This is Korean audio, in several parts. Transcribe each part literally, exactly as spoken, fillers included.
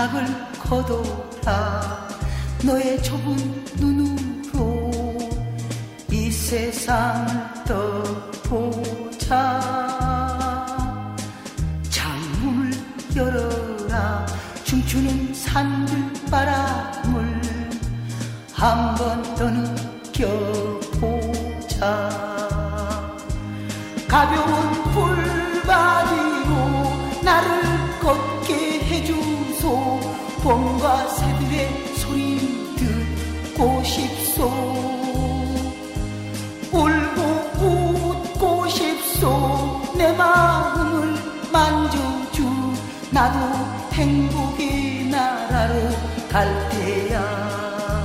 창밖을 거둬라. 너의 좁은 눈으로 이 세상을 떠보자. 창문을 열어라. 춤추는 산들 바람을 한번 더 느껴보자. 가벼운 불바디로 나를 걷게 해주소. 봄과 새들의 소리 듣고 싶소. 울고 웃고 싶소. 내 마음을 만져주. 나도 행복의 나라로 갈 테야.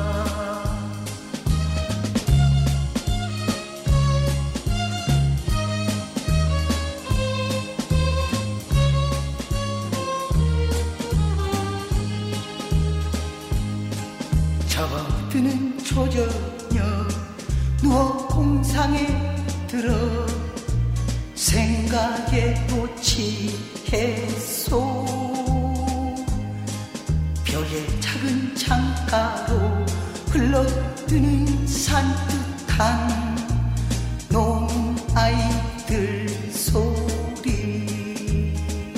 저드는 초저녁 누워 공상에 들어 생각에 또 취했소. 벽의 작은 창가로 흘러드는 산뜻한 노는 아이들 소리.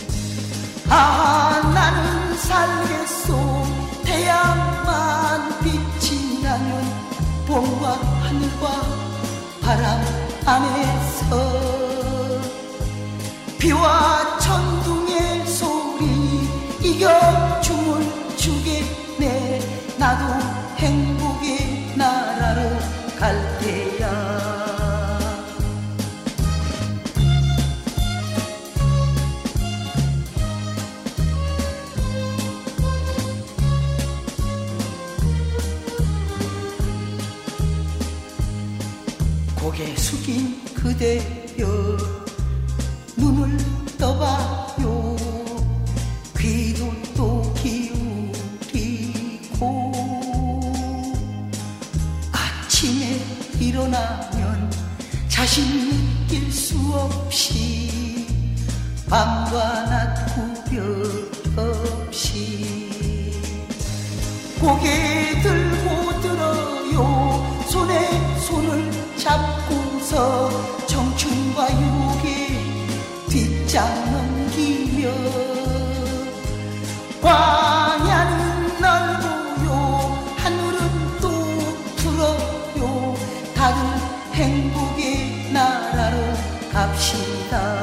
아, 나는 살겠소. 태양만 빛이 나면 봄과 하늘과 바람 안에서 비와 천둥의 소리 이겨 춤을 추겠네. 나도 행복의 나라로 갈 테야. 고개 숙인 그대여 눈을 떠봐요. 귀도 또 기울이고 아침에 일어나면 자신 느낄 수 없이 밤과 낮 구별 없이 고개 들고 들어요. 손에 손을 잡고서 청춘과 유혹에 뒷장 넘기며 광야는 넓고요. 하늘은 또 푸르요. 다들 행복의 나라로 갑시다.